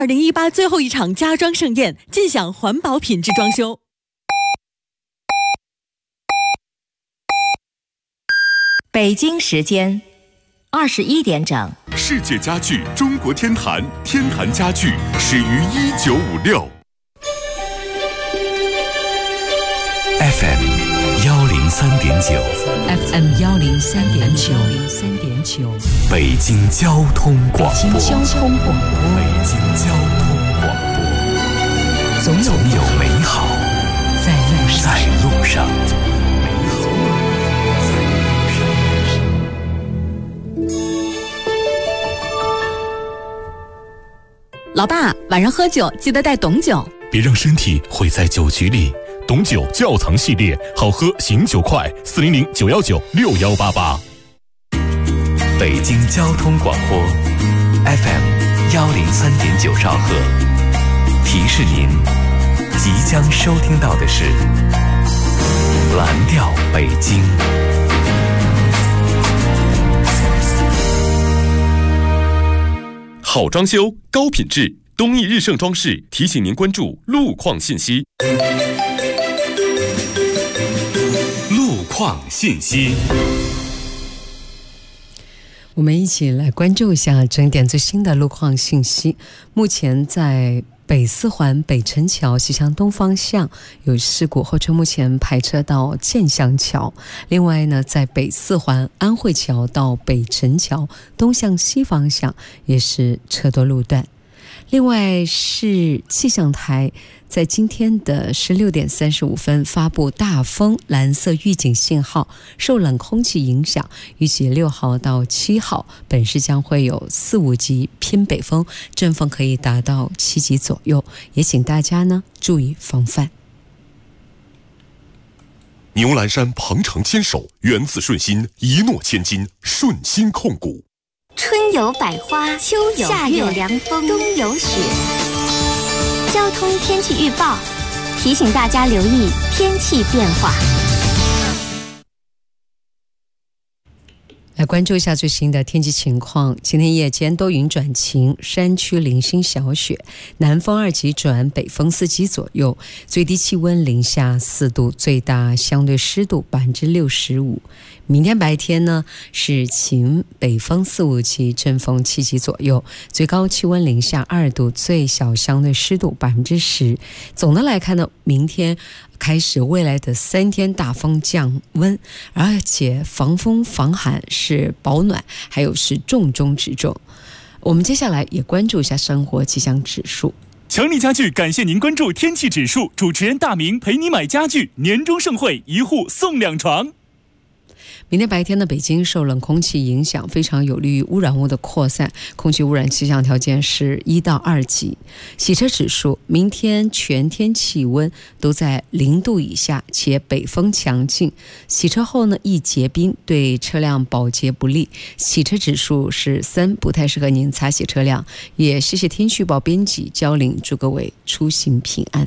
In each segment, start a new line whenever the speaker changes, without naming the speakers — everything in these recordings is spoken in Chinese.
2018最后一场家装盛宴，尽享环保品质装修。
北京时间21点整。
世界家具中国天坛，天坛家具始于1956。FM 103.9
FM 103.9
北京交通广播。
北京交通广播，总有美好在路上。
老爸，晚上喝酒记得带董酒，
别让身体毁在酒局里。董酒窖藏系列，好喝醒酒快，400-919-6188。
北京交通广播 FM 103.9兆赫，提示您即将收听到的是蓝调北京。
好装修，高品质，东义日盛装饰提醒您关注路况信息。路况信息，
我们一起来关注一下整点最新的路况信息。目前在北四环北城桥西向东方向有事故，后车目前排车到建祥桥。另外呢，在北四环安慧桥到北城桥东向西方向也是车多路段。另外是气象台在今天的16点35分发布大风蓝色预警信号，受冷空气影响，预计6号到7号本市将会有4、5级偏北风，阵风可以达到7级左右，也请大家呢注意防范。
牛栏山鹏程牵手，源自顺心，一诺千金，顺心控股。
春有百花，秋有夏有凉风，冬有雪。交通天气预报提醒大家留意天气变化。
来关注一下最新的天气情况。今天夜间多云转晴，山区零星小雪，南风2级转北风4级左右，最低气温零下4度，最大相对湿度65%。明天白天呢是晴，北风4、5级，阵风7级左右，最高气温零下2度，最小相对湿度10%。总的来看呢，明天开始未来的3天大风降温，而且防风防寒是保暖，还有是重中之重。我们接下来也关注一下生活气象指数。
强力家具感谢您关注天气指数，主持人大明陪你买家具，年终盛会1户送2床。
明天白天的北京受冷空气影响，非常有利于污染物的扩散，空气污染气象条件是1到2级。洗车指数，明天全天气温都在0度以下，且北风强劲。洗车后呢，易结冰，对车辆保洁不利。洗车指数是3，不太适合您擦洗车辆。也谢谢天气预报编辑焦玲，祝各位出行平安。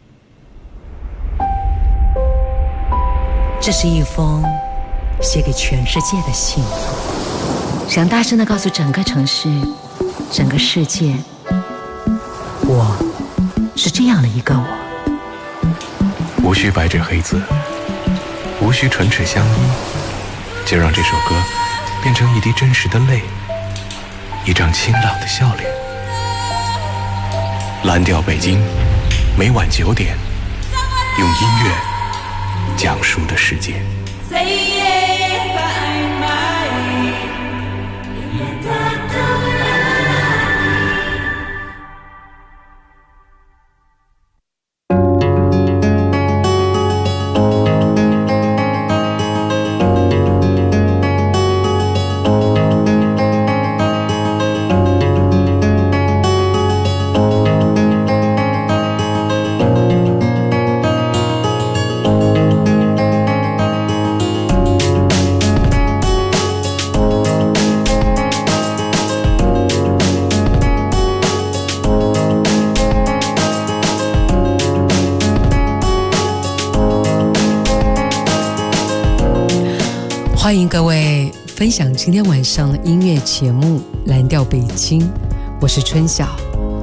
这是一封写给全世界的信，想大声地告诉整个城市，整个世界，我是这样的一个我。
无需白纸黑字，无需唇齿相依，就让这首歌变成一滴真实的泪，一张清朗的笑脸。蓝调北京，每晚9点，用音乐讲述的世界。
欢迎各位分享今天晚上的音乐节目《蓝调北京》，我是春晓。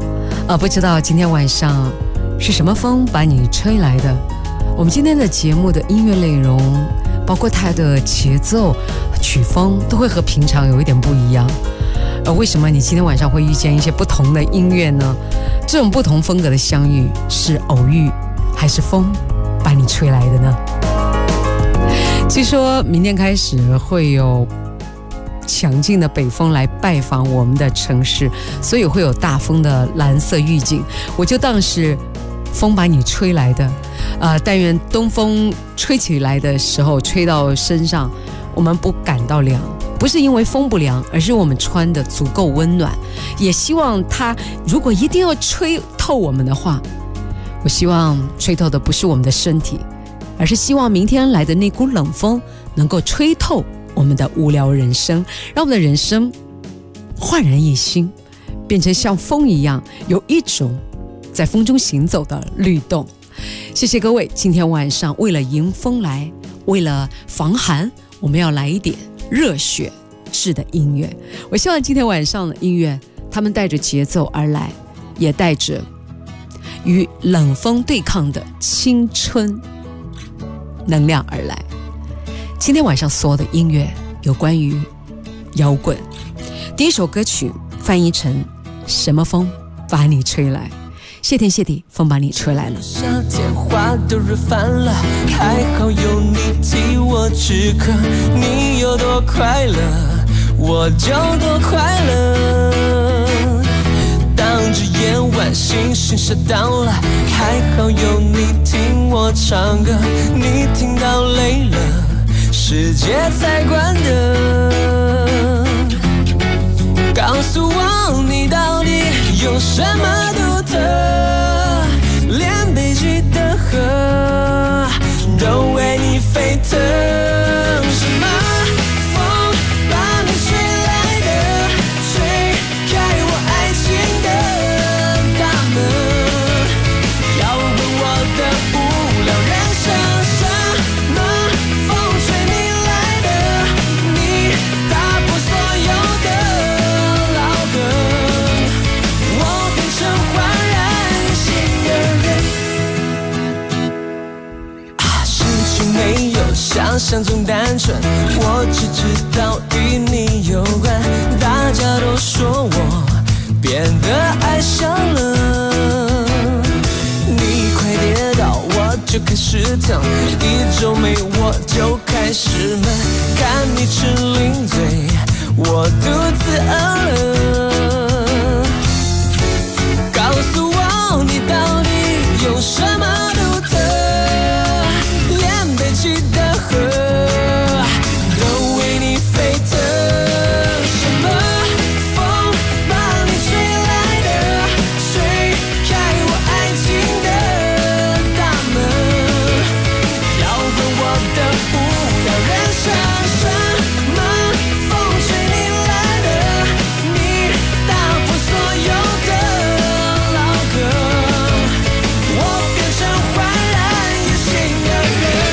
不知道今天晚上是什么风把你吹来的？我们今天的节目的音乐内容，包括它的节奏、曲风，都会和平常有一点不一样。为什么你今天晚上会遇见一些不同的音乐呢？这种不同风格的相遇，是偶遇，还是风把你吹来的呢？据说明天开始会有强劲的北风来拜访我们的城市，所以会有大风的蓝色预警，我就当是风把你吹来的。但愿东风吹起来的时候，吹到身上，我们不感到凉，不是因为风不凉，而是我们穿的足够温暖。也希望它如果一定要吹透我们的话，我希望吹透的不是我们的身体，而是希望明天来的那股冷风能够吹透我们的无聊人生，让我们的人生焕然一新，变成像风一样，有一种在风中行走的律动。谢谢各位，今天晚上为了迎风来，为了防寒，我们要来一点热血式的音乐。我希望今天晚上的音乐，他们带着节奏而来，也带着与冷风对抗的青春能量而来。今天晚上所有的音乐有关于摇滚，第一首歌曲翻译成什么风把你吹来，谢天谢地，风把你吹来了。
夏天花都热烦了，还好有你替我止渴，你有多快乐我就多快乐，当着夜晚星星下到了，还好有你听我唱歌，你听到累了世界才关的，告诉我你到底有什么独特，连北极的河都为你沸腾，什么风把你吹来的，吹开我爱情的大门，摇滚我的无聊人生，什么风吹你来的，你打破所有的老梗，我变成焕然一新的人啊，事情没有想象中单纯，我只知道与你有关，大家都说我变得爱上了你，快跌倒我就开始疼，一皱眉我就开始闷，看你吃零嘴我肚子饿了，告诉我你到底有什么独特，连北极的河都为你沸腾，什么风把你吹来的，吹开我爱情的大门，摇滚我的无聊人生，什么风吹你来的，你打破所有的老梗，我变成焕然一新的人。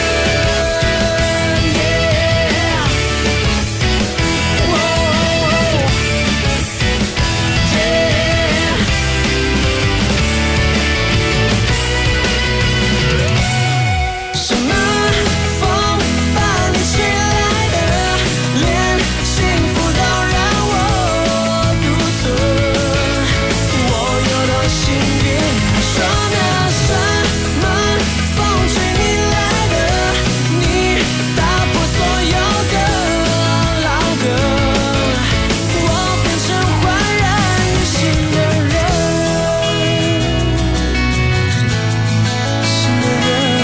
什么风把你吹来的，连幸福都让我独吞，我有多幸运，说呢什么风吹你来的，你打破所有的老梗，我变成焕然一新的人，新的人。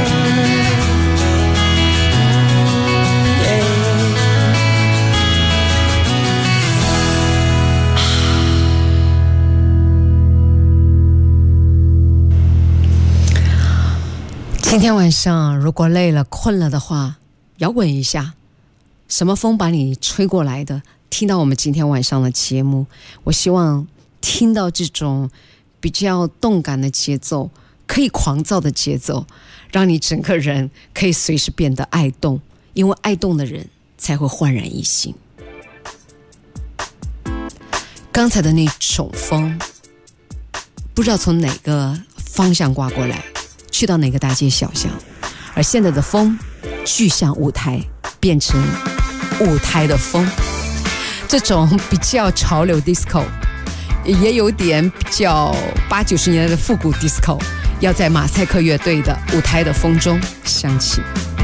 今天晚上如果累了困了的话，摇滚一下，什么风把你吹过来的，听到我们今天晚上的节目，我希望听到这种比较动感的节奏，可以狂躁的节奏，让你整个人可以随时变得爱动，因为爱动的人才会焕然一新。刚才的那种风不知道从哪个方向刮过来，去到哪个大街小巷。而现在的风具象舞台，变成舞台的风，这种比较潮流 disco， 也有点比较80、90年代的复古 disco， 要在马赛克乐队的舞台的风中响起。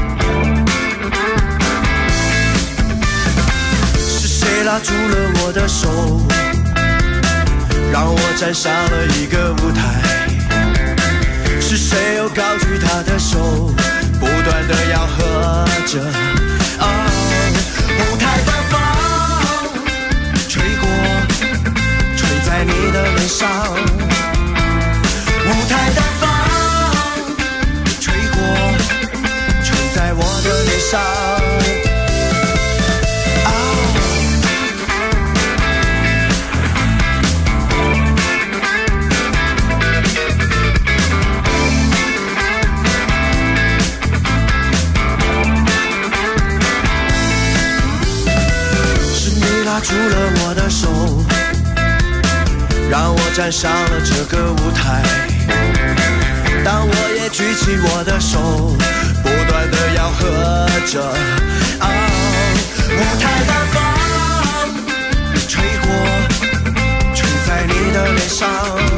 是谁拉住了我的手，让我站上了一个舞台？是谁又高举他的手，不断地要和着？舞台的风吹过，吹在你的脸上。舞台的风吹过，吹在我的脸上。拉住了我的手，让我站上了这个舞台。当我也举起我的手，不断地要和着。舞台的风吹过，吹在你的脸上。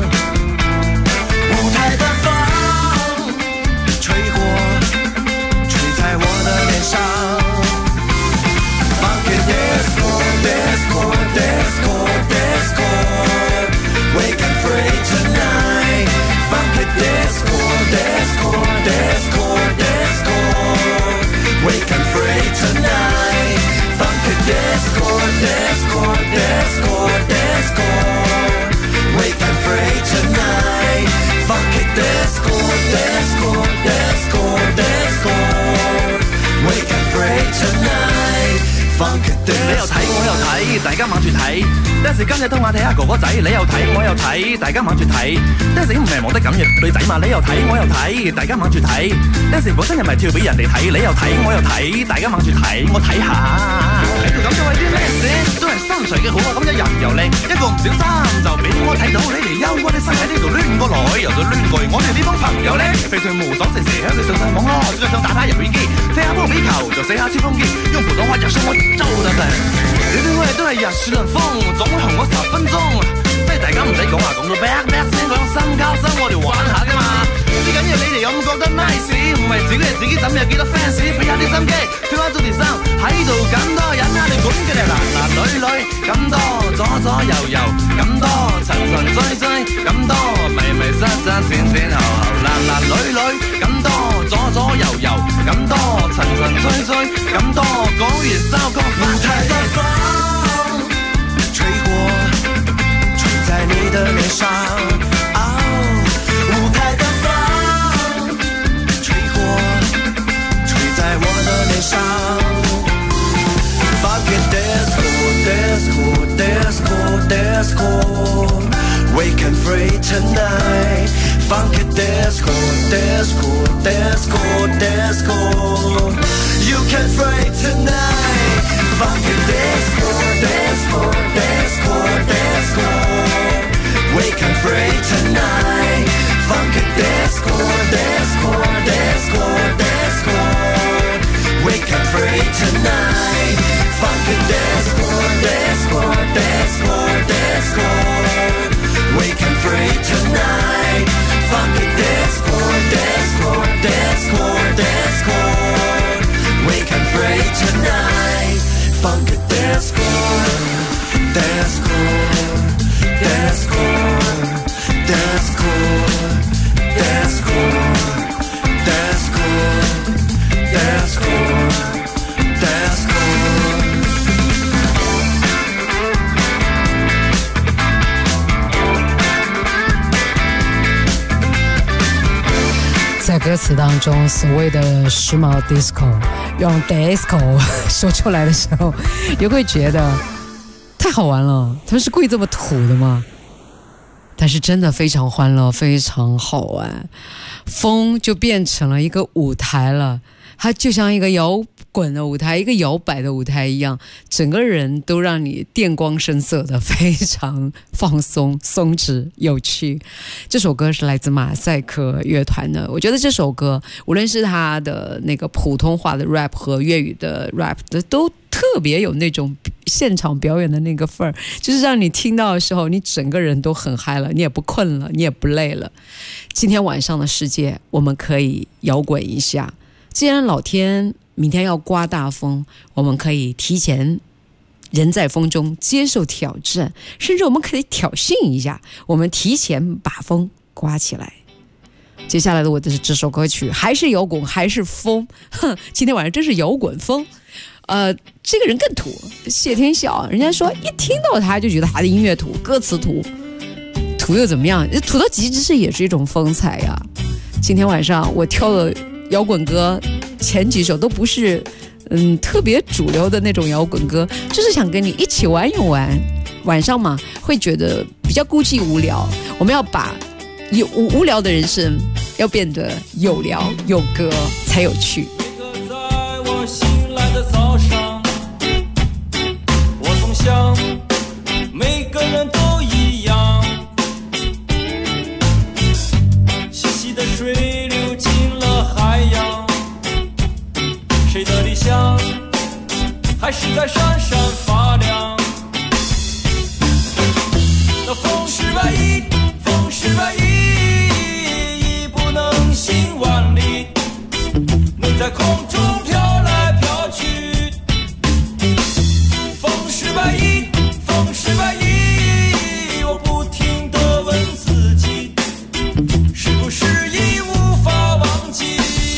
舞台的风吹过，吹在我的脸上。Disco, disco, disco, we can free tonight. Funky disco, disco, disco, disco, we can free tonight. Funky disco, disco, disco, disco, we can free tonight. Funky disco, disco, disco, disco, we can free tonight. Funky disco.
你又睇我又睇，大家猛住睇。有時今日偷眼睇下哥哥仔，你又睇我又睇，大家猛住睇。有時唔係忙得咁嘅女仔嘛，你又睇我又睇，大家猛住睇。有時本身又咪跳俾人哋睇，你又睇我又睇，大家猛住睇，我睇下。喺度咁做為啲咩事？都係身材嘅好啊，咁一人又靚，一個唔小心就俾我睇到你哋憂鬱啲身喺呢度亂過來，又再亂過去。我哋呢幫朋友咧，非常無所事事，喺度上上網咯，最想打遊戲機，踢下波比球，就射下超風機，用普通話入上我做得嘅。你哋我哋都係日雪涼風，總會紅我10分鐘。即係大家唔使講話，講到 back back 聲，講心交心，我哋玩下㗎嘛。最緊要你哋有冇覺得 nice， 唔係自己係自己，怎有幾多 fans， 俾下啲心機，跳下做條衫，喺度咁多人啊，你管佢哋男男女女，咁多左左右右，咁多層層追追，咁多迷迷失失，前前後後，男男女女，咁多左左右右，咁多層層追追，咁多講完收工翻睇嘅風
吹過，吹在你的臉上。舞台的風吹過，吹在我的臉上。Funky disco, disco, disco, disco, we can free tonight. Funky disco, disco, disco, disco, you can free tonight. Funky disco, disco, disco, disco, we can free tonight. Funky disco, disco, disco, disco, we can free tonight. Funky disco, disco, disco, disco, we can free tonight. Funky disco, disco, disco, disco, we can free tonight. Funky disco, disco, disco, disco, disco, disco, disco, disco.
在歌词当中，所谓的时髦 disco 用 disco 说出来的时候，也会觉得太好玩了。他们是故意这么土的吗？ 但是真的非常欢乐，非常好玩。风就变成了一个舞台了，它就像一个摇滚的舞台，一个摇摆的舞台一样，整个人都让你电光声色的，非常放松、松弛、有趣。这首歌是来自马赛克乐团的，我觉得这首歌无论是他的那个普通话的 rap 和粤语的 rap 的都特别有那种现场表演的那个份儿，就是让你听到的时候，你整个人都很嗨了，你也不困了，你也不累了。今天晚上的世界，我们可以摇滚一下。既然老天明天要刮大风，我们可以提前人在风中接受挑战，甚至我们可以挑衅一下，我们提前把风刮起来。接下来的我的这首歌曲还是摇滚，还是风，今天晚上真是摇滚风。这个人更土，谢天笑，人家说一听到他就觉得他的音乐土，歌词土，土又怎么样？土到极致也是一种风采呀。今天晚上我挑的摇滚歌前几首都不是特别主流的那种摇滚歌，就是想跟你一起玩一玩。晚上嘛会觉得比较孤寂无聊，我们要把无聊的人生要变得有聊有歌才有趣。
的早上，我总想每个人都一样，细细的水流进了海洋，谁的理想还是在闪闪发亮。那风是万一，风是万一，不能行万里，能在空中飘来飘去。风是万一，风是万一，我不停地问自己，是不是已无法忘记。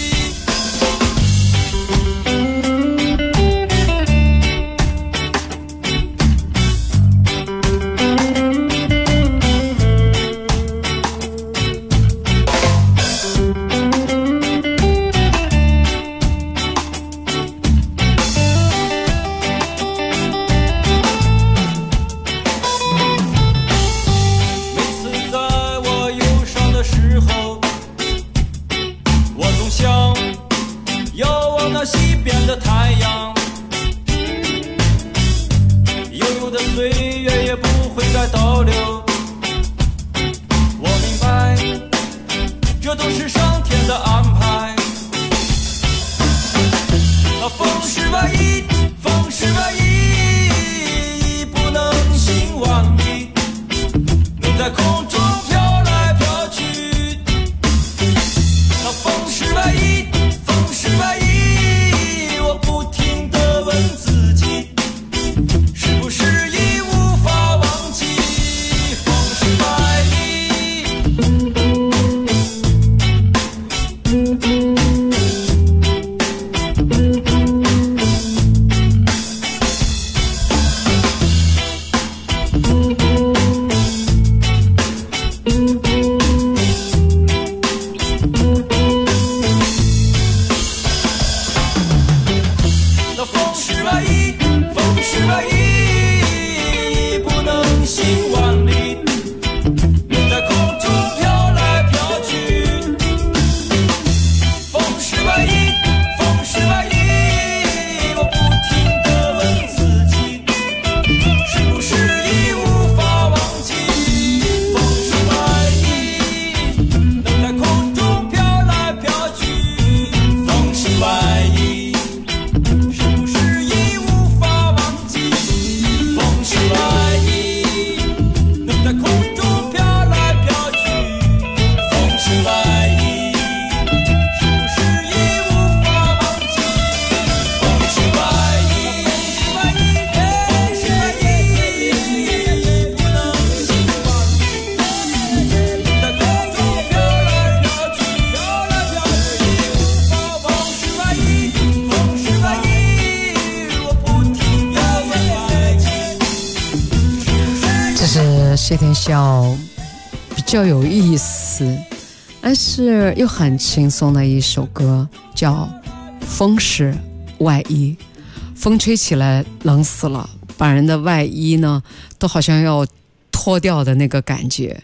谢天笑比较有意思，但是又很轻松的一首歌，叫《风是外衣》。风吹起来冷死了，把人的外衣呢都好像要脱掉的那个感觉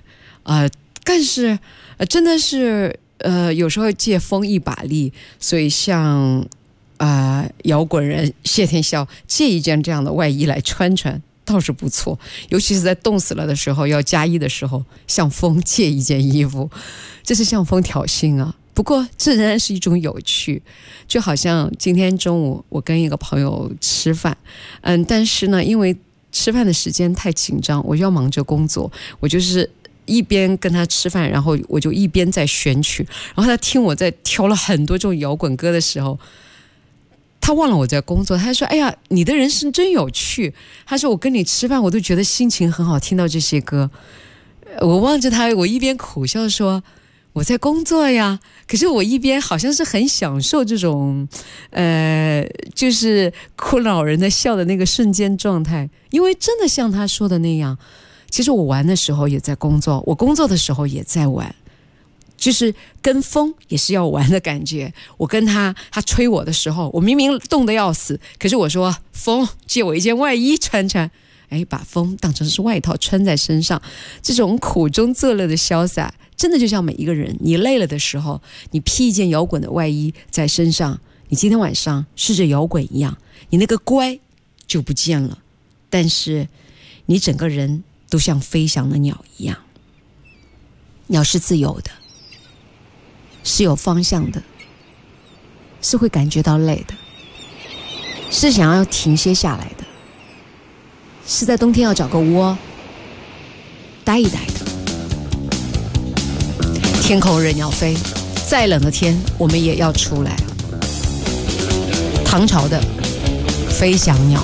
但是真的是有时候借风一把力，所以像摇滚人谢天笑借一件这样的外衣来穿倒是不错，尤其是在冻死了的时候要加衣的时候，向风借一件衣服，这是向风挑衅啊。不过这仍然是一种有趣，就好像今天中午我跟一个朋友吃饭，但是呢因为吃饭的时间太紧张，我要忙着工作，我就是一边跟他吃饭，然后我就一边在选曲，然后他听我在挑了很多这种摇滚歌的时候，他忘了我在工作，他说哎呀你的人生真有趣，他说我跟你吃饭我都觉得心情很好，听到这些歌。我望着他，我一边苦笑说我在工作呀，可是我一边好像是很享受这种就是哭老人的笑的那个瞬间状态。因为真的像他说的那样，其实我玩的时候也在工作，我工作的时候也在玩，就是跟风也是要玩的感觉。我跟他吹我的时候，我明明冻得要死，可是我说风借我一件外衣穿，把风当成是外套穿在身上，这种苦中作乐的潇洒，真的就像每一个人，你累了的时候，你披一件摇滚的外衣在身上，你今天晚上试着摇滚一样，你那个乖就不见了，但是你整个人都像飞翔的鸟一样。鸟是自由的，是有方向的，是会感觉到累的，是想要停歇下来的，是在冬天要找个窝待一待的。天空任鸟飞，再冷的天我们也要出来。唐朝的飞翔鸟。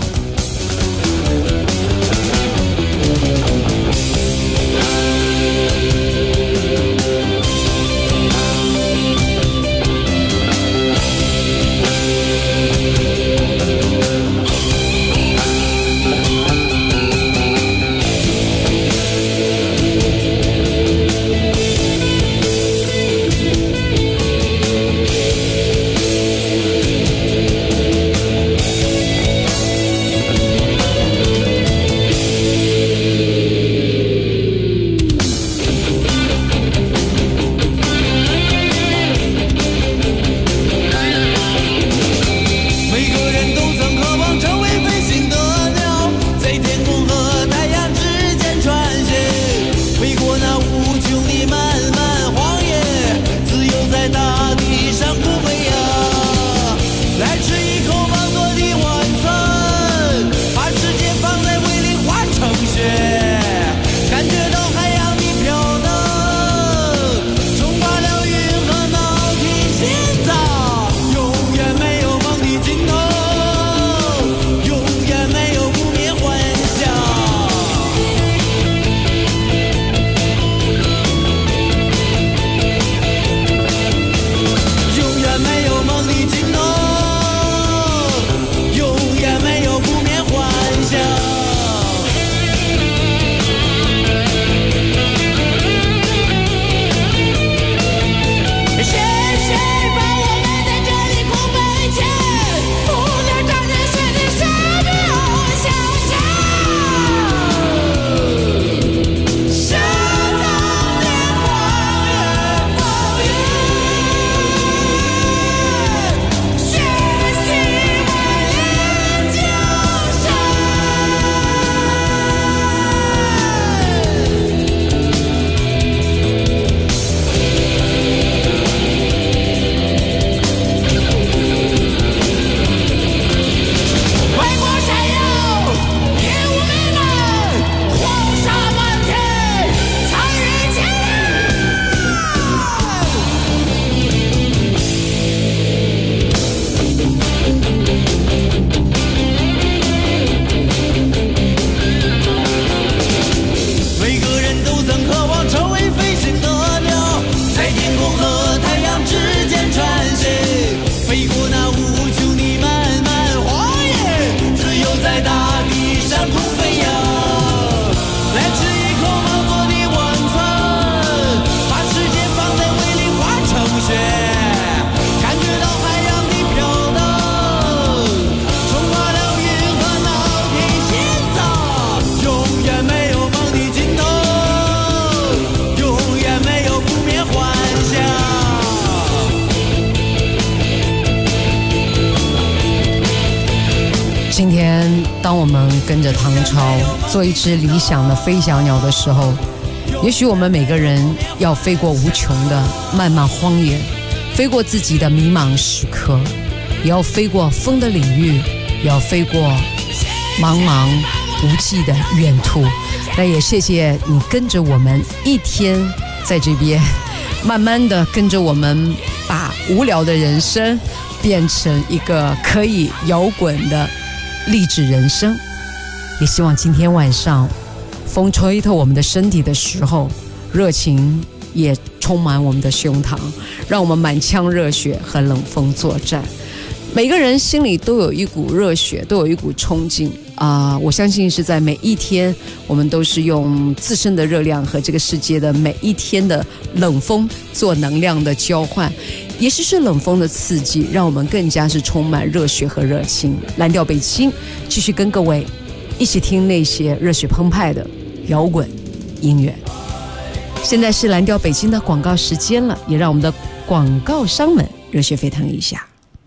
当我们跟着唐朝做一只理想的飞翔鸟的时候，也许我们每个人要飞过无穷的漫漫荒野，飞过自己的迷茫时刻，也要飞过风的领域，也要飞过茫茫无际的远途。那也谢谢你跟着我们一天在这边，慢慢的跟着我们把无聊的人生变成一个可以摇滚的励志人生。也希望今天晚上风吹透我们的身体的时候，热情也充满我们的胸膛，让我们满腔热血和冷风作战。每个人心里都有一股热血，都有一股冲劲我相信是在每一天，我们都是用自身的热量和这个世界的每一天的冷风做能量的交换，也是冷风的刺激，让我们更加是充满热血和热情。蓝调北京继续跟各位一起听那些热血澎湃的摇滚音乐。现在是蓝调北京的广告时间了，也让我们的广告商们热血沸腾一下。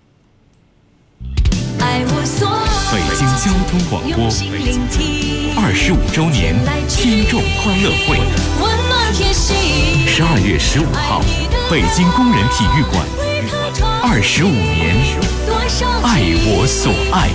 北京交通广播25周年听众欢乐会，12月15号，北京工人体育馆，25年，爱我所爱。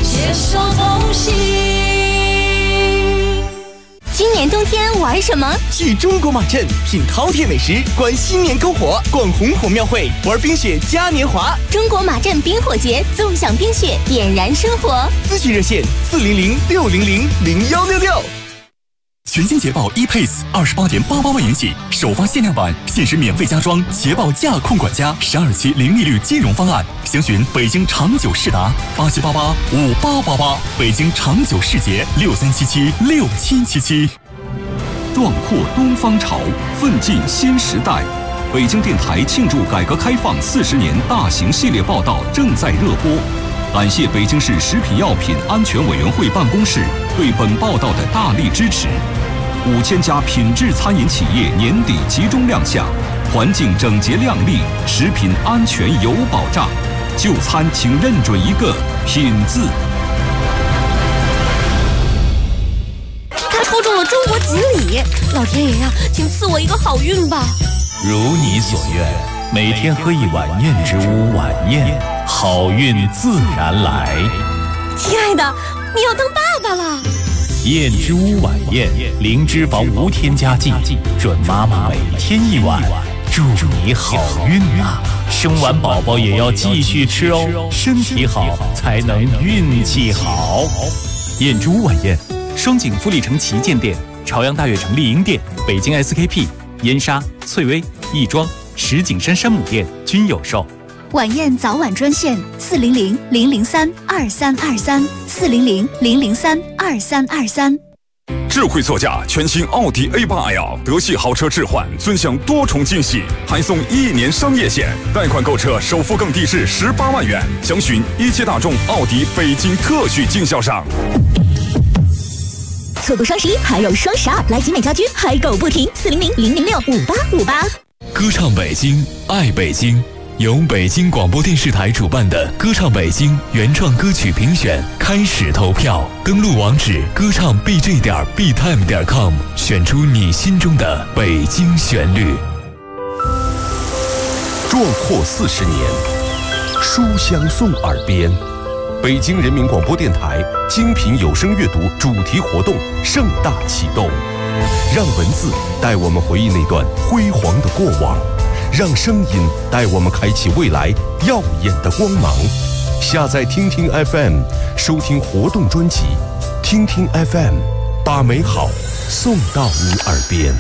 今年冬天玩什么？
去中国马镇品饕餮美食，观新年篝火，逛红火庙会，玩冰雪嘉年华。
中国马镇冰火节，纵享冰雪，点燃生活。
咨询热线400-600-0166。
全新捷豹 ePace28.88万元起，首发限量版，限时免费加装捷豹驾控管家12期零利率金融方案。详询北京长久世达87885888，北京长久世捷63776777。
壮阔东方潮，奋进新时代。北京电台庆祝改革开放40年大型系列报道正在热播。感谢北京市食品药品安全委员会办公室对本报道的大力支持。5000家品质餐饮企业年底集中亮相，环境整洁亮丽，食品安全有保障。就餐请认准一个品字。
他抽中了中国锦鲤，老天爷呀，请赐我一个好运吧！
如你所愿，每天喝一碗燕之屋晚宴，好运自然来。
亲爱的，你要当爸爸了！
燕之屋晚宴，零脂肪无添加剂，准妈妈每天一碗，祝你好运啊！生完宝宝也要继续吃哦，身体好才能运气好。
燕之屋晚宴，双井富力城旗舰店、朝阳大悦城丽婴店、北京 SKP、燕莎、翠微、亦庄、石景山山姆店均有售。
晚宴早晚专线400-003-2323，400-003-2323。
智慧座驾全新奥迪 A8L 德系豪车置换，尊享多重惊喜，还送1年商业险，贷款购车首付更低至18万元。详询一汽大众奥迪北京特许经销商。
错过双11还有双12，来集美家居嗨购不停，400-006-5858。
歌唱北京，爱北京。由北京广播电视台主办的歌唱北京原创歌曲评选开始投票，登录网址歌唱 bj.btime.com， 选出你心中的北京旋律。
壮阔40年，书香送耳边。北京人民广播电台精品有声阅读主题活动盛大启动，让文字带我们回忆那段辉煌的过往，让声音带我们开启未来耀眼的光芒。下载听听 FM， 收听活动专辑，听听 FM， 把美好送到你耳边。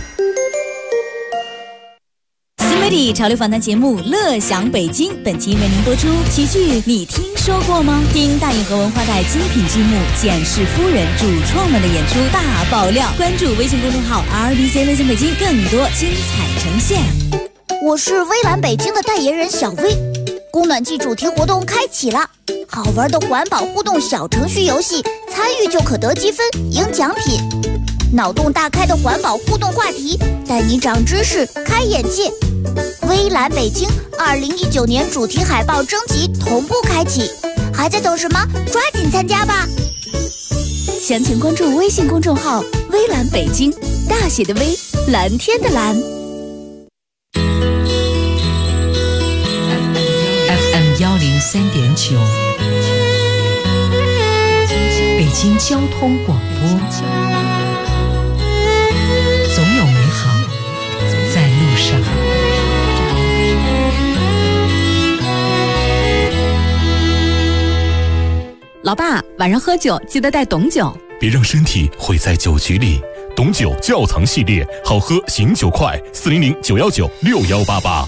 新媒体潮流访谈节目《乐享北京》本期为您播出喜剧你听说过吗？听大银河文化台精品剧目《简氏夫人》主创们的演出大爆料，关注微信公众号 RBC 乐享北京，更多精彩呈现。
我是微蓝北京的代言人小薇，供暖季主题活动开启了，好玩的环保互动小程序游戏，参与就可得积分赢奖品。脑洞大开的环保互动话题，带你长知识开眼界。微蓝北京2019年主题海报征集同步开启，还在等什么？抓紧参加吧！
详情关注微信公众号“微蓝北京”，大写的微，蓝天的蓝。
FM 103.9，北京交通广播，总有美好在路上。
老爸，晚上喝酒记得带董酒，
别让身体毁在酒局里。董酒窖藏系列，好喝醒酒快，400-919-6188。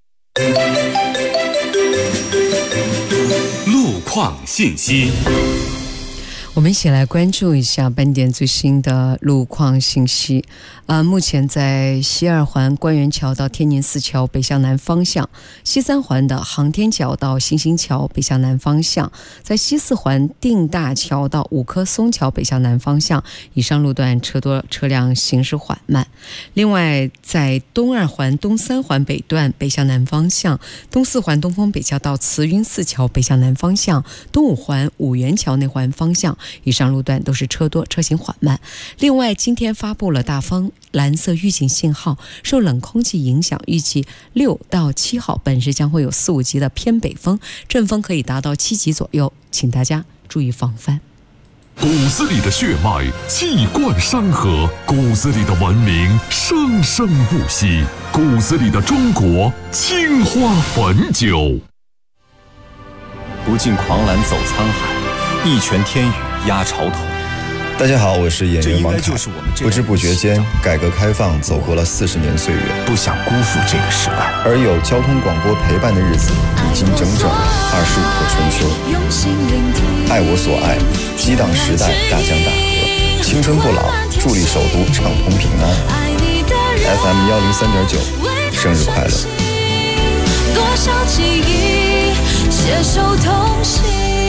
路况信息。
我们一起来关注一下本点最新的路况信息。目前在西二环官园桥到天宁寺桥北向南方向，西三环的航天桥到新兴桥北向南方向，在西四环定大桥到五棵松桥北向南方向，以上路段车多，车辆行驶缓慢。另外，在东二环东三环北段北向南方向，东四环东风北桥到慈云寺桥北向南方向，东五环五元桥内环方向，以上路段都是车多，车行缓慢。另外，今天发布了大风蓝色预警信号，受冷空气影响，预计6到7号本市将会有4、5级的偏北风，阵风可以达到7级左右，请大家注意防范。
骨子里的血脉气贯山河，骨子里的文明生生不息，骨子里的中国青花汾酒。
不尽狂澜走沧海，一拳天宇压潮头。
大家好，我是演员王凯。不知不觉间，改革开放走过了40年岁月，
不想辜负这个时代。
而有交通广播陪伴的日子，已经整整25个春秋。爱我所爱，激荡时代大江大河，青春不老，助力首都畅通平安。FM 103.9，生日快乐！
多少记忆携手同行。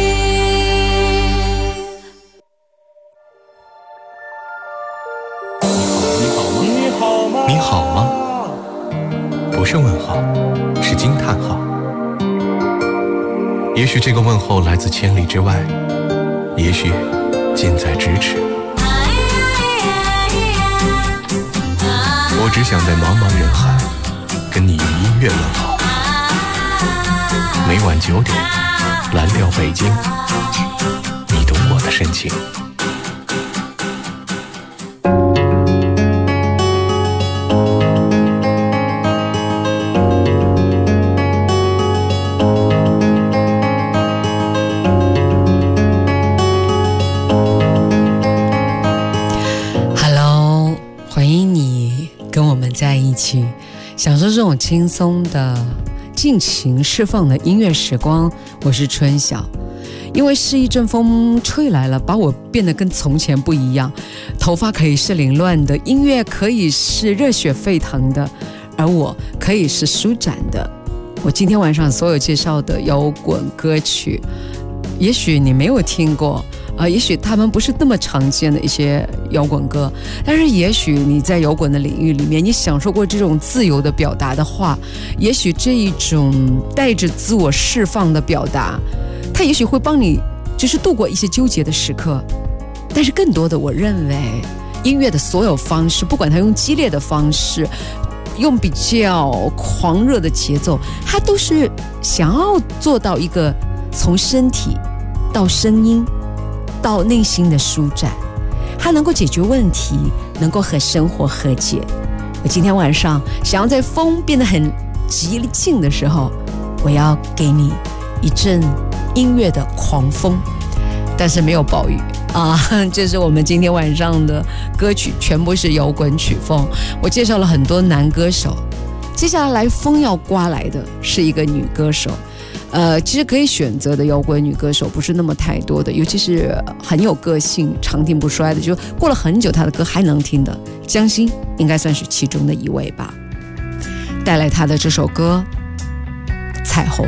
你好吗？不是问号，是惊叹号。也许这个问候来自千里之外，也许近在咫尺。我只想在茫茫人海跟你用音乐问好。每晚9点，蓝调北京，你懂我的深情。
在一起享受这种轻松的尽情释放的音乐时光。我是春晓。因为是一阵风吹来了，把我变得跟从前不一样。头发可以是凌乱的，音乐可以是热血沸腾的，而我可以是舒展的。我今天晚上所有介绍的摇滚歌曲，也许你没有听过，也许他们不是那么常见的一些摇滚歌，但是也许你在摇滚的领域里面，你享受过这种自由的表达的话，也许这一种带着自我释放的表达，它也许会帮你就是度过一些纠结的时刻。但是更多的，我认为音乐的所有方式，不管它用激烈的方式，用比较狂热的节奏，它都是想要做到一个从身体到声音到内心的舒展，它能够解决问题，能够和生活和解。我今天晚上想要在风变得很极静的时候，我要给你一阵音乐的狂风，但是没有暴雨啊！这是我们今天晚上的歌曲，全部是摇滚曲风。我介绍了很多男歌手，接下来风要刮来的是一个女歌手。其实可以选择的摇滚女歌手不是那么太多的，尤其是很有个性、长听不衰的，就过了很久她的歌还能听的，江心应该算是其中的一位吧。带来她的这首歌《彩虹》。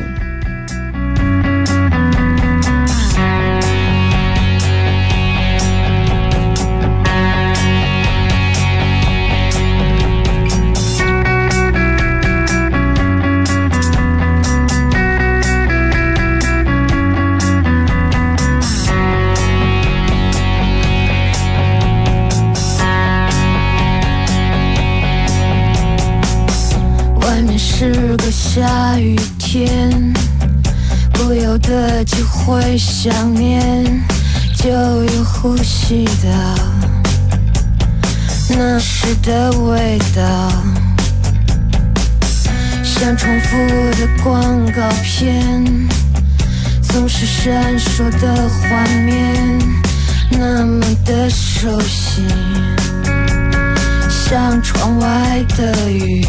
是个下雨天，不由得就会想念，就有呼吸到那时的味道，像重复的广告片，总是闪烁的画面，那么的熟悉，像窗外的雨，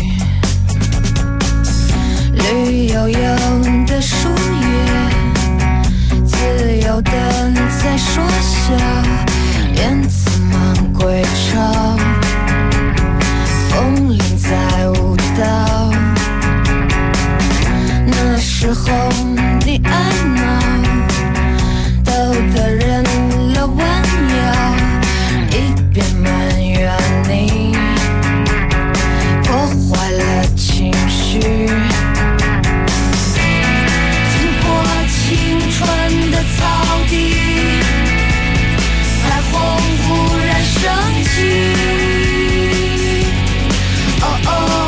绿油油的树叶，自由的在说笑，燕子忙归巢，风铃在舞蹈，那时候你爱闹，逗得人了弯腰，一边埋怨你破坏了情绪，经过青春的草地，彩虹忽然升起，哦哦，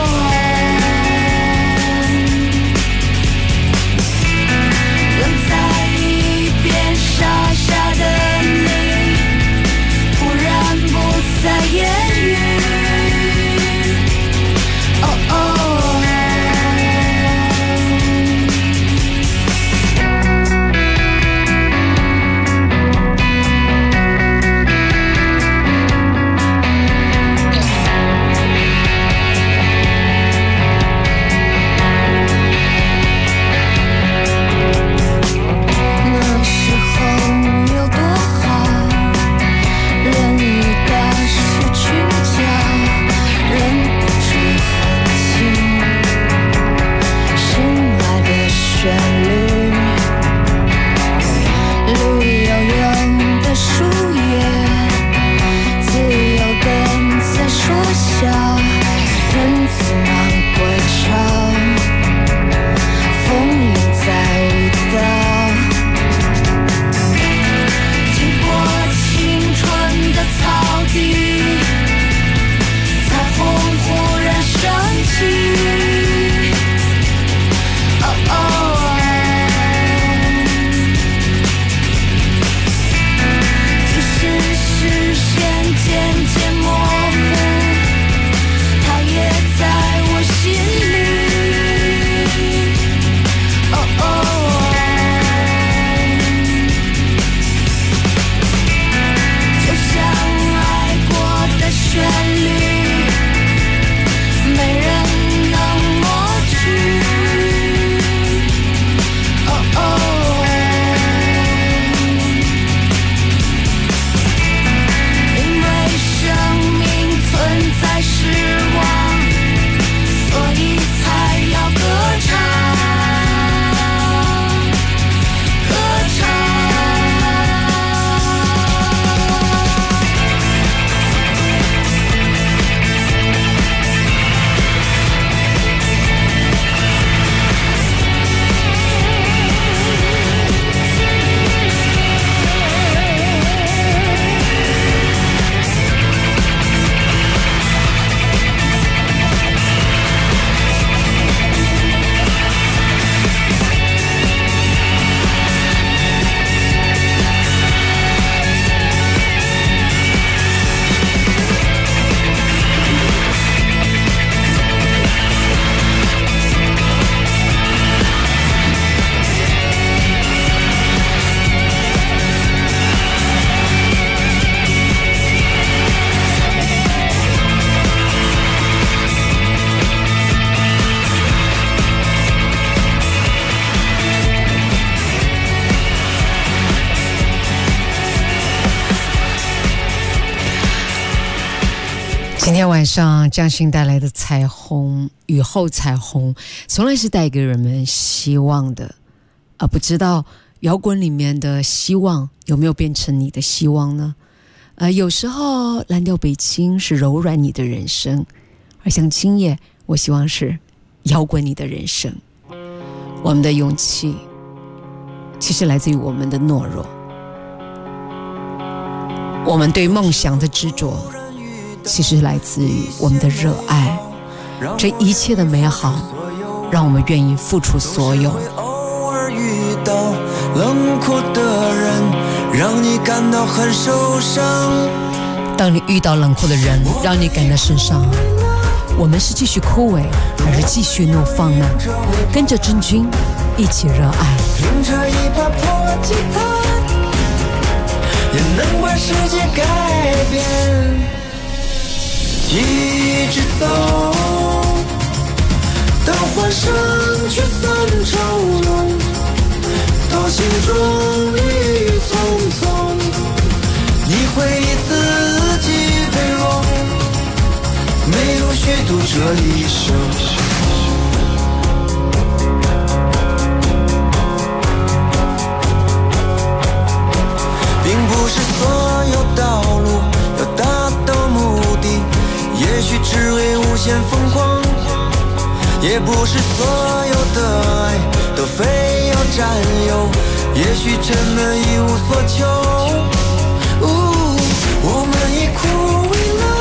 愣在一边傻傻的你，忽然不再言语，哦哦。那时候有多好，人与大树群交，人不知痕迹，醒来的旋律，绿油油的树叶，自由的在说笑，人自忙归巢，风铃在舞蹈，经过青春的草地，彩虹忽然升起，哦哦，即使视线渐渐模糊，它也在我心里，哦哦。就像爱过的旋律，没人能抹去，哦哦。因为生命存在失望，所以才要歌唱，歌唱。
今天晚上江勋带来的彩虹，雨后彩虹，从来是带给人们希望的，不知道摇滚里面的希望有没有变成你的希望呢？有时候蓝调北京是柔软你的人生，而像今夜，我希望是摇滚你的人生。我们的勇气其实来自于我们的懦弱，我们对梦想的执着其实来自于我们的热爱，这一切的美好让我们愿意付出所有。
偶尔遇到冷酷的人，让你感到很受伤。
当你遇到冷酷的人，让你感到受伤，我们是继续枯萎，还是继续怒放呢？跟着真君一起热爱。
凭着一把破吉他，也能把世界改变。一直走，到欢声却散愁容，到心中雨匆匆。你会以自己为荣，没有虚度这一生。并不是所有道路要达到目的，也许只为无限疯狂，也不是所有的爱都非要占有，也许真的一无所求。我们已枯萎了，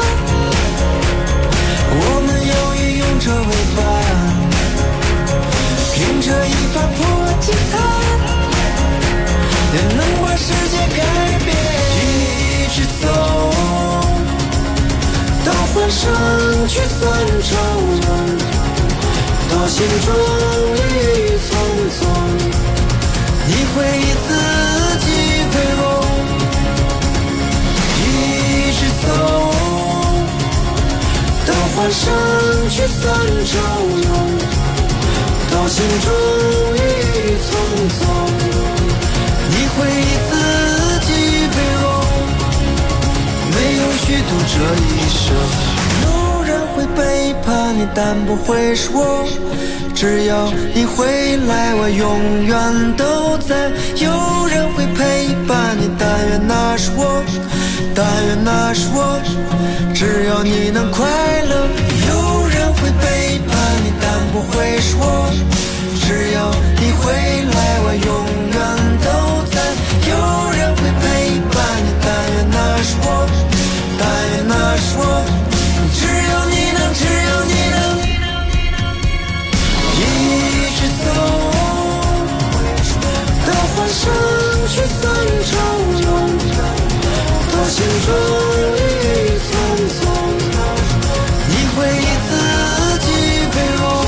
我们要以勇者为伴，凭着一把破吉他，也能把世界改变。一直走，到欢声去散愁容，到心中雨匆匆。你会以自己为荣，一直走，到欢声去散愁容，到心中雨匆匆。你会以自己为荣，没有虚度这一生。有人会背叛你，但不会是我，只要你回来，我永远都在。有人会陪伴你，但愿那是我，但愿那是我，只要你能快乐。有人会背叛你，但不会是我，只要你回来，我永远都在。有人会陪伴你，但愿那是我，但愿那是我，只要你能，只要你能。一直走，到欢声去散愁容，到心中雨匆匆。你会以自己为荣，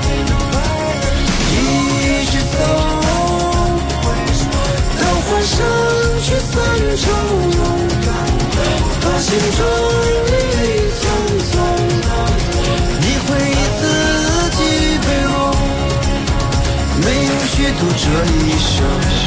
一直走，到欢声去散愁容，到心中雨匆匆。你会以自己为荣，没有虚度这一生。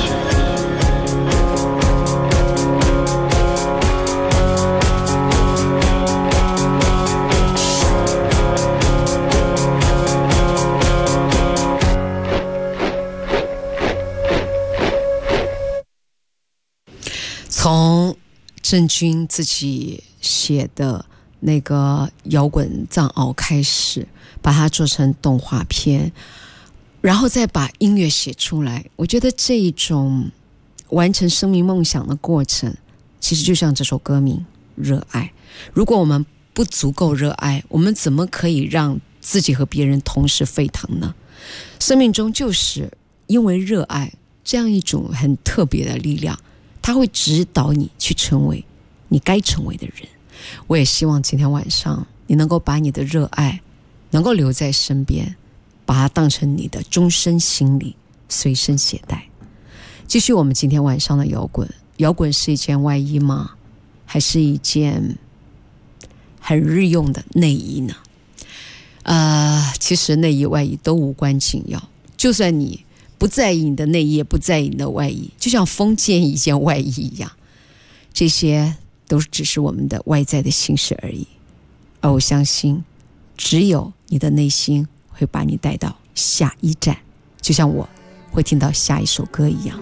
从郑钧自己写的那个摇滚藏獒开始，把它做成动画片，然后再把音乐写出来。我觉得这一种完成生命梦想的过程，其实就像这首歌名热爱。如果我们不足够热爱，我们怎么可以让自己和别人同时沸腾呢？生命中就是因为热爱这样一种很特别的力量，它会指导你去成为你该成为的人。我也希望今天晚上你能够把你的热爱能够留在身边，把它当成你的终身行李，随身携带。继续我们今天晚上的摇滚。摇滚是一件外衣吗？还是一件很日用的内衣呢？其实内衣外衣都无关紧要，就算你不在意你的内衣，也不在意你的外衣，就像封建一件外衣一样，这些都只是我们的外在的形式而已。而我相信只有你的内心会把你带到下一站，就像我会听到下一首歌一样。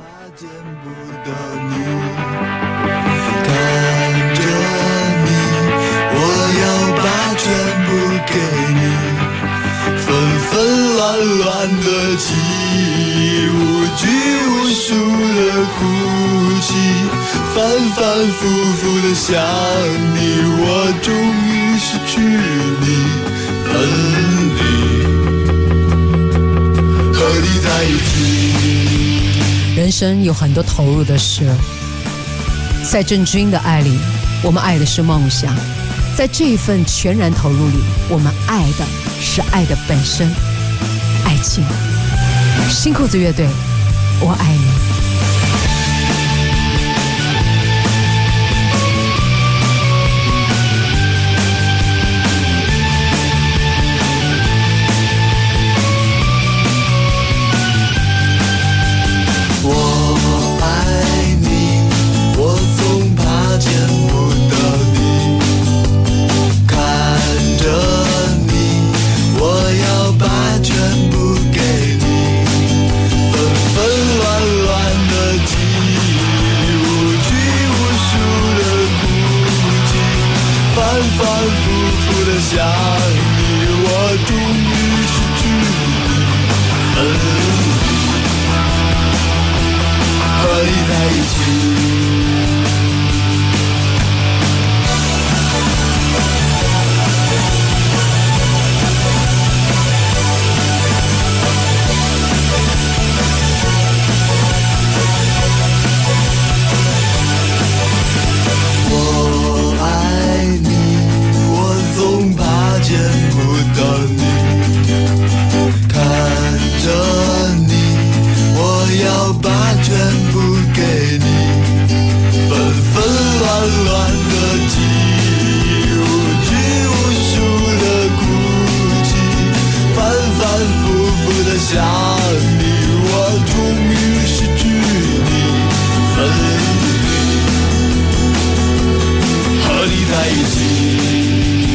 看着你，我要把全部给你，纷纷乱乱的记忆，无拘无束的哭泣，反反复复的想你，我终于失去你，分离。 在一起。
人生有很多投入的事，在郑钧的爱里，我们爱的是梦想；在这一份全然投入里，我们爱的是爱的本身，爱情。新裤子乐队，我爱你。
想你，我终于失去你，和你在一起。见不到你，看着你，我要把全部给你。纷纷乱乱的记忆，无拘无束的哭泣，反反复复的想你，我终于失去你，分离，和你在一起。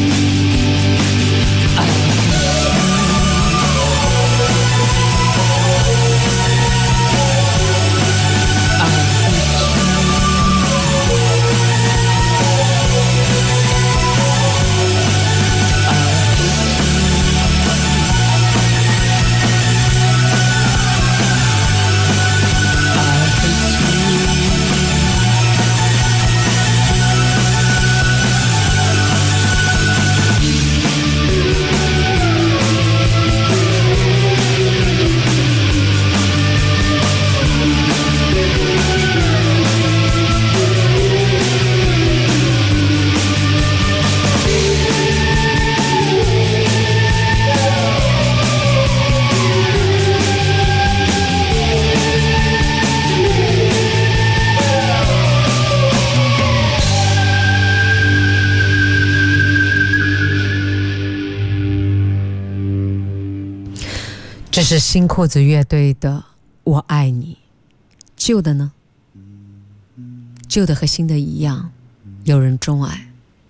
这是新裤子乐队的《我爱你》。旧的呢？旧的和新的一样，有人钟爱。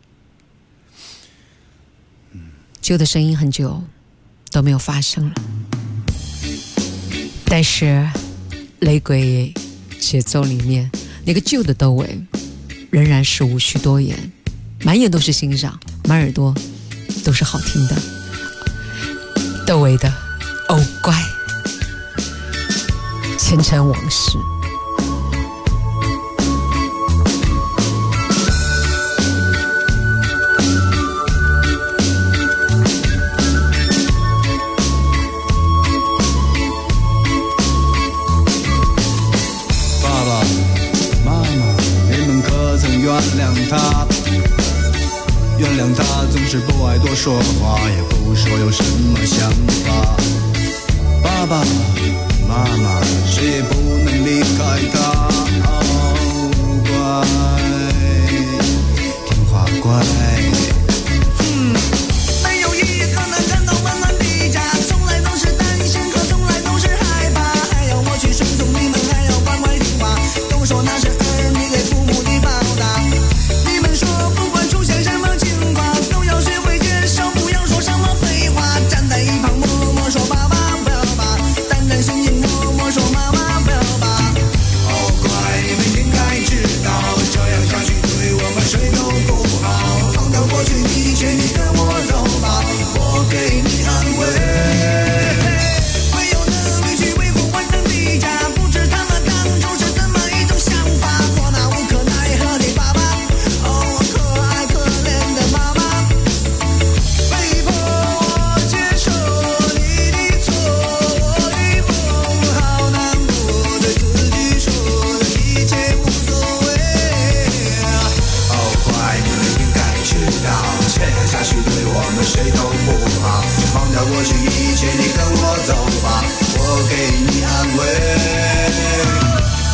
旧的声音很久都没有发声了，但是雷鬼节奏里面那个旧的窦唯仍然是无需多言，满眼都是欣赏，满耳朵都是好听的。窦唯的哦乖，前尘往事。 爸爸妈妈，你们可曾原谅他？原谅他总是不爱多说话，也不说有什么想法。爸爸妈妈，谁也不能离开他。哦，乖，听话乖。没有一个能感到温暖的家，从来都是担心，可从来都是害怕。还要我去顺从你们，还要乖乖听话，都说那是儿女给父母的报答。你们说不管出现什么情况，都要学会接受，不要说什么废话，站在一旁默默说吧。 一切，你跟我走吧，我给你安慰。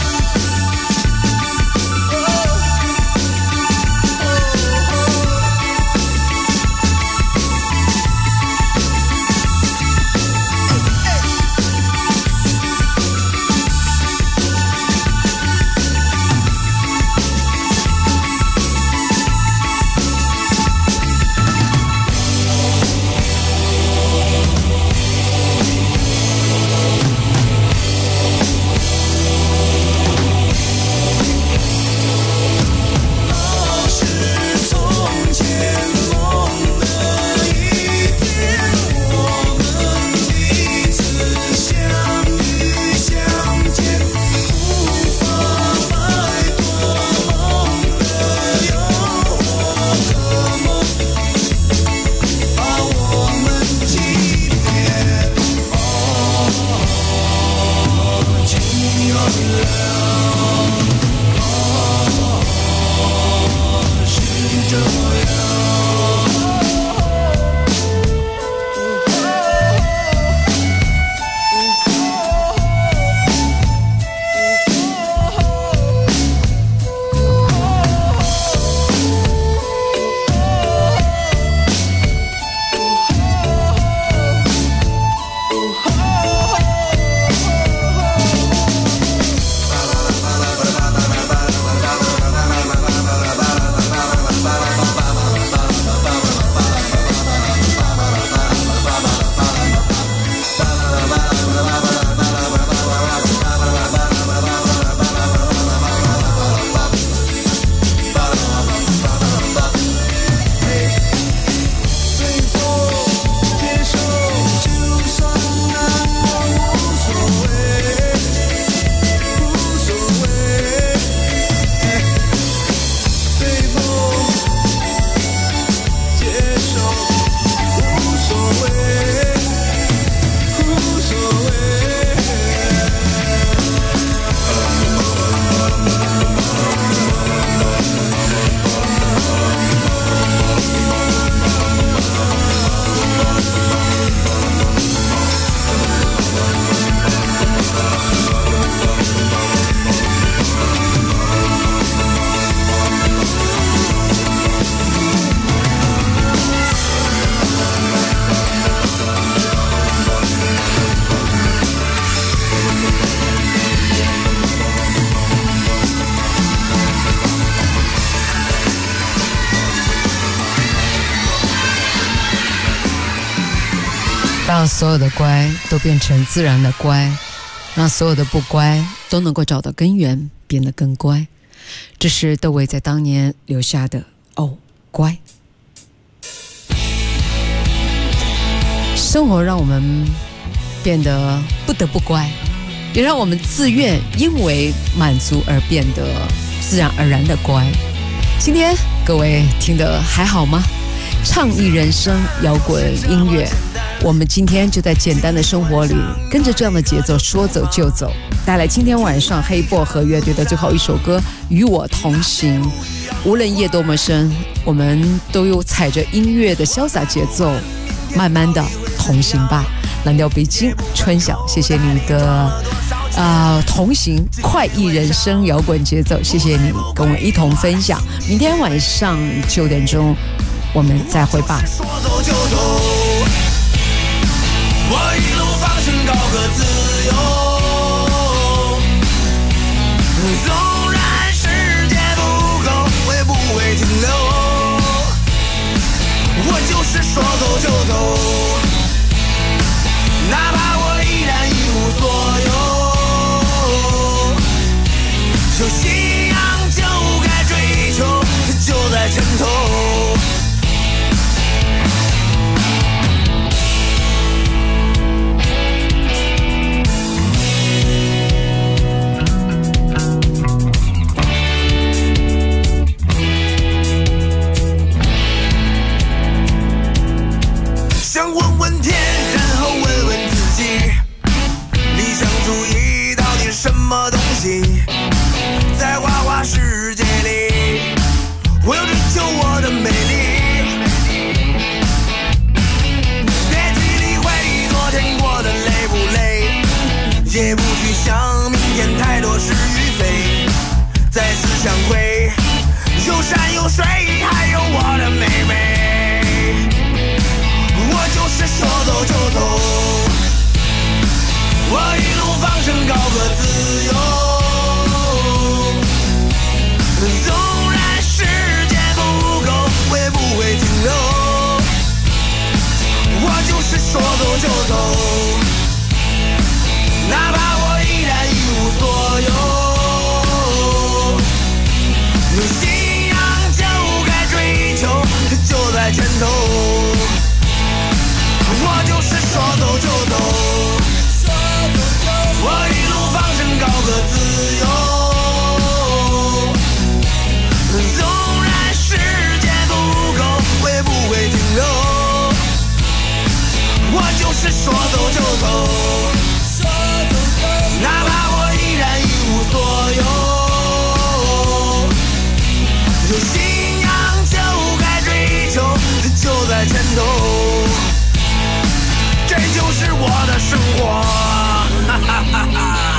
让所有的乖都变成自然的乖，让所有的不乖都能够找到根源，变得更乖。这是窦唯在当年留下的哦，乖。生活让我们变得不得不乖，也让我们自愿因为满足而变得自然而然的乖。今天各位听得还好吗？倡议人生摇滚音乐，我们今天就在简单的生活里跟着这样的节奏说走就走，带来今天晚上黑薄荷乐队的最后一首歌《与我同行》。无论夜多么深，我们都有踩着音乐的潇洒节奏慢慢的同行吧。蓝调北京春晓，谢谢你的同行，快意人生摇滚节奏，谢谢你跟我一同分享。明天晚上9点钟我们再会吧。
说走就走，我一路放心高歌自由，纵然时间不够，我也不会停留，我就是说走就走，哪怕我依然一无所有，有信仰就该追求，就在前头。
也不去想明天太多是与非，再次相会，有山有水，还有我的妹妹。我就是说走就走，我一路放声高歌自由。纵然时间不够，我也不会停留。我就是说走就走，哪怕我依然一无所有。有信仰就该追求，就在前头。我就是说走就走，我一路放声高歌自由。纵然时间不够，我也不会停留。我就是说走就走，哪怕我依然一无所有。有信仰就该追求，就在前头。这就是我的生活，哈哈哈哈。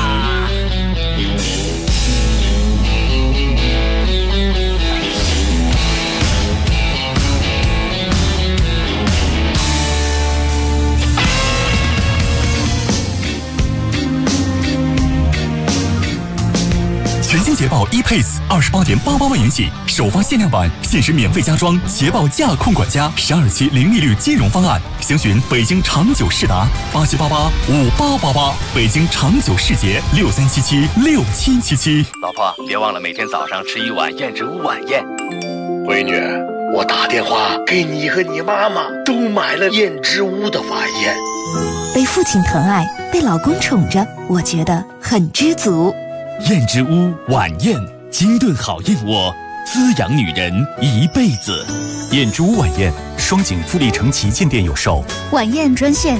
全新捷豹 E-Pace 28.88万元起，首发限量版，限时免费加装捷豹驾控管家，12期零利率金融方案。详询北京长久世达87885888，北京长久世捷63776777。
老婆，别忘了每天早上吃一碗燕之屋晚宴。
闺女，我打电话给你和你妈妈都买了燕之屋的晚宴。
被父亲疼爱，被老公宠着，我觉得很知足。
燕之屋晚宴，精炖好燕窝，滋养女人一辈子。
燕之屋晚宴，双井富力城旗舰店有售。
晚宴专线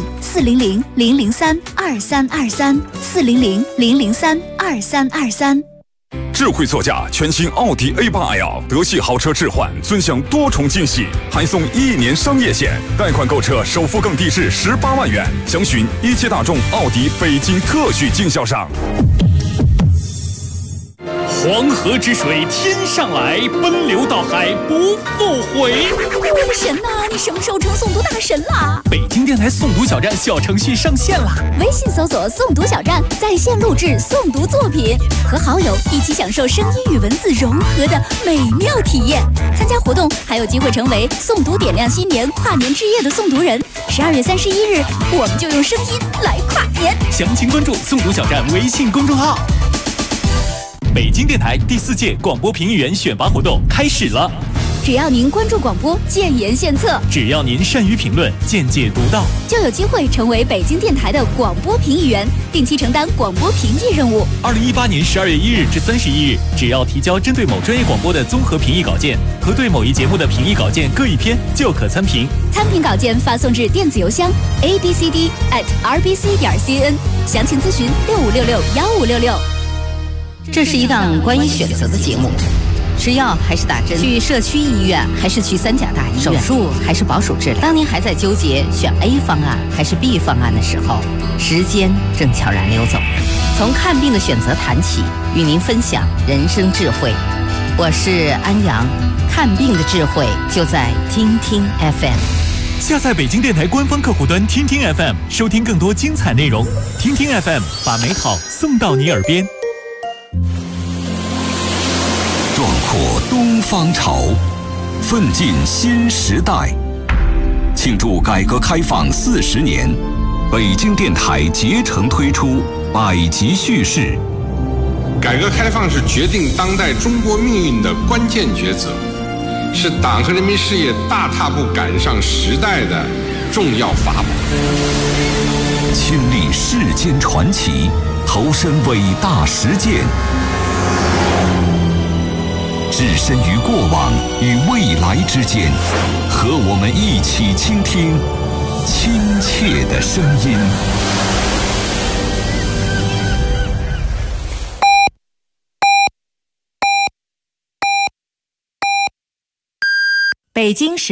400-003-2323，400-003-2323。
智慧座驾全新奥迪 A8L 德系豪车置换，尊享多重惊喜，还送1年商业险，贷款购车首付更低至18万元。详询一汽大众奥迪北京特许经销商。
黄河之水天上来，奔流到海不复回。
我的神呐，你什么时候成诵读大神啦？
北京电台诵读小站小程序上线啦！
微信搜索诵读小站，在线录制诵读作品，和好友一起享受声音与文字融合的美妙体验。参加活动还有机会成为诵读点亮新年跨年之夜的诵读人。12月31日，我们就用声音来跨年。
详情关注诵读小站微信公众号。北京电台第4届广播评议员选拔活动开始了。
只要您关注广播，建言献策；
只要您善于评论，见解独到，
就有机会成为北京电台的广播评议员，定期承担广播评议任务。
2018年12月1日至31日，只要提交针对某专业广播的综合评议稿件和对某一节目的评议稿件各1篇，就可参评。
参评稿件发送至电子邮箱 abcd@rbc.cn， 详情咨询65661566。
这是一档关于选择的节目，吃药还是打针，去社区医院还是去3甲大医院，手术还是保守治疗。当您还在纠结选 A 方案还是 B 方案的时候，时间正悄然溜走。从看病的选择谈起，与您分享人生智慧。我是安阳，看病的智慧就在听听 FM。
下载北京电台官方客户端听听 FM， 收听更多精彩内容。听听 FM， 把美好送到你耳边。
壮阔东方潮，奋进新时代。庆祝改革开放40年，北京电台竭诚推出百集叙事。
改革开放是决定当代中国命运的关键抉择，是党和人民事业大踏步赶上时代的重要法宝。
亲历世间传奇，投身伟大实践。置身于过往与未来之间，和我们一起倾听亲切的声音。
北京时